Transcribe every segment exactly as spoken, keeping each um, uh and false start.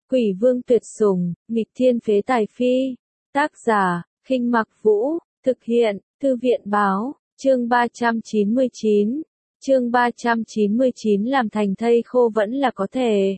Quỷ vương tuyệt sủng, nghịch thiên phế tài phi. Tác giả, Khinh Mặc Vũ, thực hiện, Thư viện báo, chương ba trăm chín mươi chín. Chương ba trăm chín mươi chín làm thành thây khô vẫn là có thể.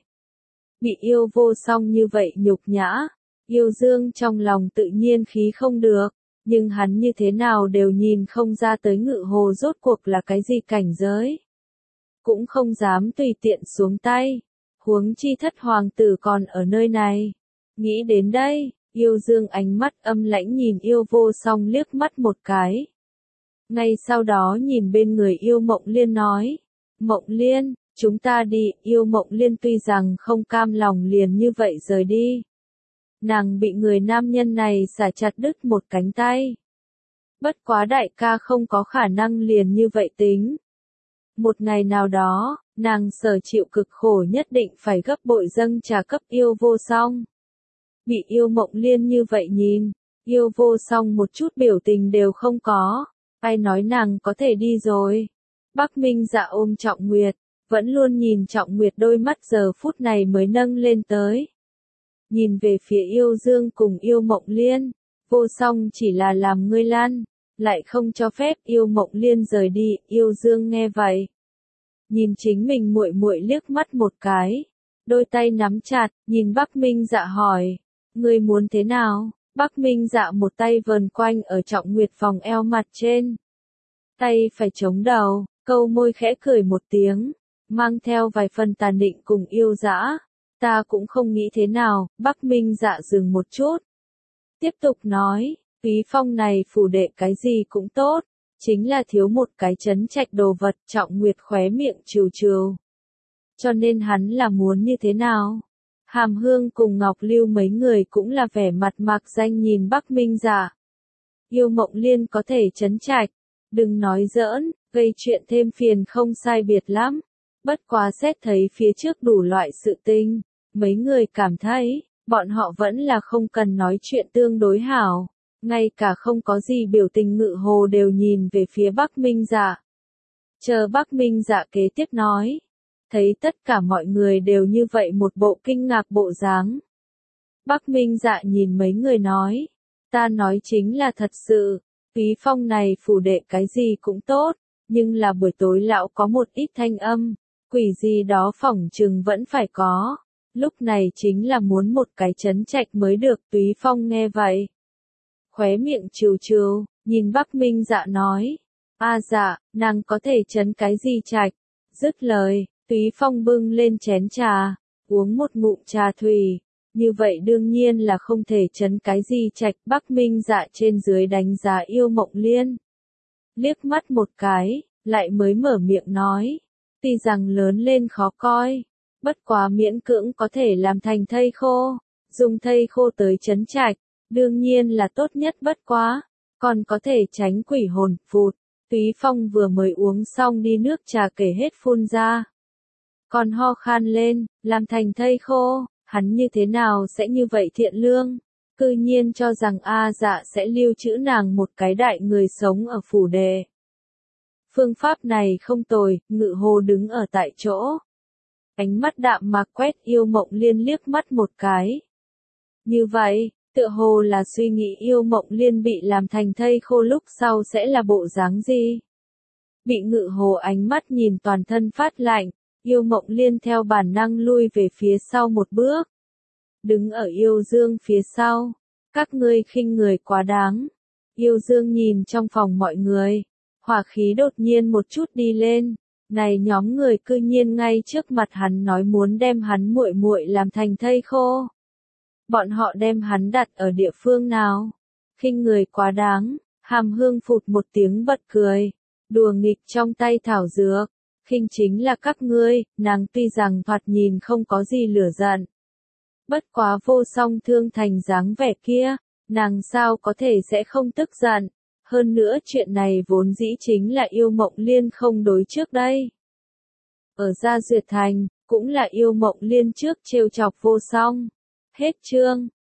Bị yêu vô song như vậy nhục nhã, Yêu Dương trong lòng tự nhiên khí không được, nhưng hắn như thế nào đều nhìn không ra tới Ngự Hồ rốt cuộc là cái gì cảnh giới. Cũng không dám tùy tiện xuống tay, huống chi thất hoàng tử còn ở nơi này. Nghĩ đến đây, Yêu Dương ánh mắt âm lãnh nhìn Yêu vô song liếc mắt một cái. Ngay sau đó nhìn bên người Yêu Mộng Liên nói, Mộng Liên, chúng ta đi. Yêu Mộng Liên tuy rằng không cam lòng liền như vậy rời đi. Nàng bị người nam nhân này xả chặt đứt một cánh tay. Bất quá đại ca không có khả năng liền như vậy tính. Một ngày nào đó, nàng sở chịu cực khổ nhất định phải gấp bội dâng trả cấp Yêu vô song. Bị Yêu Mộng Liên như vậy nhìn, Yêu vô song một chút biểu tình đều không có. Ai nói nàng có thể đi rồi. Bắc Minh Dạ ôm Trọng Nguyệt, vẫn luôn nhìn Trọng Nguyệt, đôi mắt giờ phút này mới nâng lên tới. Nhìn về phía Yêu Dương cùng Yêu Mộng Liên, vô song chỉ là làm ngươi lăn, lại không cho phép Yêu Mộng Liên rời đi. Yêu Dương nghe vậy, nhìn chính mình muội muội liếc mắt một cái, đôi tay nắm chặt, nhìn Bắc Minh Dạ hỏi, ngươi muốn thế nào? Bắc Minh Dạ một tay vờn quanh ở Trọng Nguyệt vòng eo mặt trên, tay phải chống đầu, câu môi khẽ cười một tiếng, mang theo vài phần tàn định cùng yêu dã. Ta cũng không nghĩ thế nào. Bắc Minh Dạ dừng một chút, tiếp tục nói, Túy Phong này phủ đệ cái gì cũng tốt, chính là thiếu một cái trấn trạch đồ vật. Trọng Nguyệt khóe miệng trừ trừ. Cho nên hắn là muốn như thế nào? Hàm Hương cùng Ngọc Lưu mấy người cũng là vẻ mặt mạc danh nhìn Bắc Minh Dạ. Yêu Mộng Liên có thể trấn trạch, đừng nói giỡn, gây chuyện thêm phiền không sai biệt lắm. Bất quá xét thấy phía trước đủ loại sự tình, mấy người cảm thấy, bọn họ vẫn là không cần nói chuyện tương đối hảo. Ngay cả không có gì biểu tình Ngự Hồ đều nhìn về phía Bắc Minh Dạ. Chờ Bắc Minh Dạ kế tiếp nói. Thấy tất cả mọi người đều như vậy một bộ kinh ngạc bộ dáng. Bắc Minh Dạ nhìn mấy người nói, ta nói chính là thật sự, Túy Phong này phủ đệ cái gì cũng tốt, nhưng là buổi tối lão có một ít thanh âm, quỷ gì đó phỏng chừng vẫn phải có, lúc này chính là muốn một cái trấn trạch mới được. Túy Phong nghe vậy, khóe miệng trừ trừ, nhìn Bắc Minh Dạ nói, a dạ, nàng có thể trấn cái gì trạch? Dứt lời, Túy Phong bưng lên chén trà, uống một ngụm trà thủy, như vậy đương nhiên là không thể trấn cái gì trạch. Bắc Minh Dạ trên dưới đánh giá Yêu Mộng Liên, liếc mắt một cái, lại mới mở miệng nói, tuy rằng lớn lên khó coi, bất quá miễn cưỡng có thể làm thành thây khô, dùng thây khô tới trấn trạch, đương nhiên là tốt nhất bất quá, còn có thể tránh quỷ hồn phụt. Túy Phong vừa mới uống xong đi nước trà kể hết phun ra. Còn ho khan lên, làm thành thây khô, hắn như thế nào sẽ như vậy thiện lương, cư nhiên cho rằng A Dạ sẽ lưu trữ nàng một cái đại người sống ở phủ đệ. Phương pháp này không tồi. Ngự Hồ đứng ở tại chỗ, ánh mắt đạm mạc quét Yêu Mộng Liên liếc mắt một cái. Như vậy, tựa hồ là suy nghĩ Yêu Mộng Liên bị làm thành thây khô lúc sau sẽ là bộ dáng gì. Bị Ngự Hồ ánh mắt nhìn toàn thân phát lạnh, Yêu Mộng Liên theo bản năng lui về phía sau một bước. Đứng ở Yêu Dương phía sau, các ngươi khinh người quá đáng. Yêu Dương nhìn trong phòng mọi người, hỏa khí đột nhiên một chút đi lên. Này nhóm người cư nhiên ngay trước mặt hắn nói muốn đem hắn muội muội làm thành thây khô. Bọn họ đem hắn đặt ở địa phương nào? Khinh người quá đáng. Hàm Hương phụt một tiếng bật cười, đùa nghịch trong tay thảo dược. Khinh chính là các ngươi. Nàng tuy rằng thoạt nhìn không có gì lửa giận, bất quá vô song thương thành dáng vẻ kia, nàng sao có thể sẽ không tức giận. Hơn nữa chuyện này vốn dĩ chính là Yêu Mộng Liên không đối trước đây. Ở Gia Duyệt Thành, cũng là Yêu Mộng Liên trước trêu chọc vô song. Hết chương.